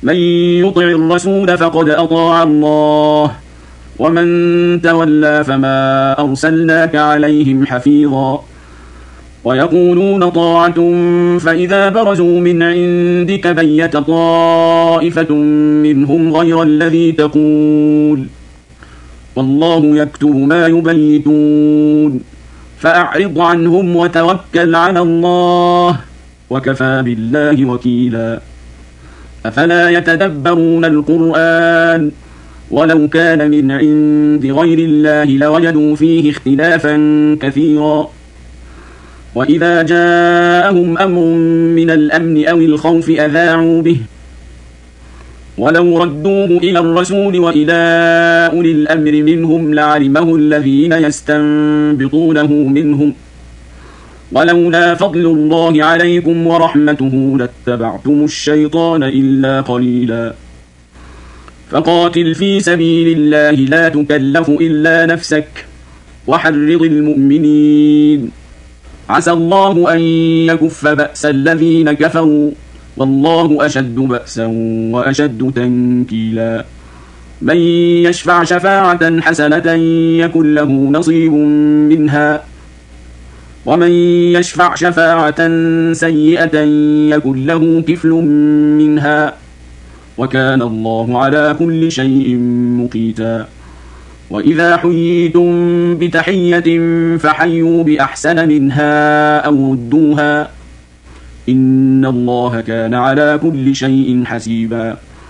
من يطع الرسول فقد أطاع الله ومن تولى فما أرسلناك عليهم حفيظا ويقولون طاعة فإذا برزوا من عندك بيت طائفة منهم غير الذي تقول والله يكتب ما يبيتون فأعرض عنهم وتوكل على الله وكفى بالله وكيلا أفلا يتدبرون القرآن ولو كان من عند غير الله لوجدوا فيه اختلافا كثيرا وإذا جاءهم أمر من الأمن أو الخوف أذاعوا به ولو ردوه إلى الرسول وإلى أولي الأمر منهم لعلمه الذين يستنبطونه منهم ولولا فضل الله عليكم ورحمته لاتبعتم الشيطان إلا قليلا فقاتل في سبيل الله لا تكلف إلا نفسك وحرض المؤمنين عسى الله أن يكف بأس الذين كفروا والله أشد بأسا وأشد تنكيلا من يشفع شفاعة حسنة يكن له نصيب منها ومن يشفع شفاعة سيئة يكن له كفل منها وكان الله على كل شيء مقيتا وإذا حييتم بتحية فحيوا بأحسن منها أو ردوها إن الله كان على كل شيء حسيبا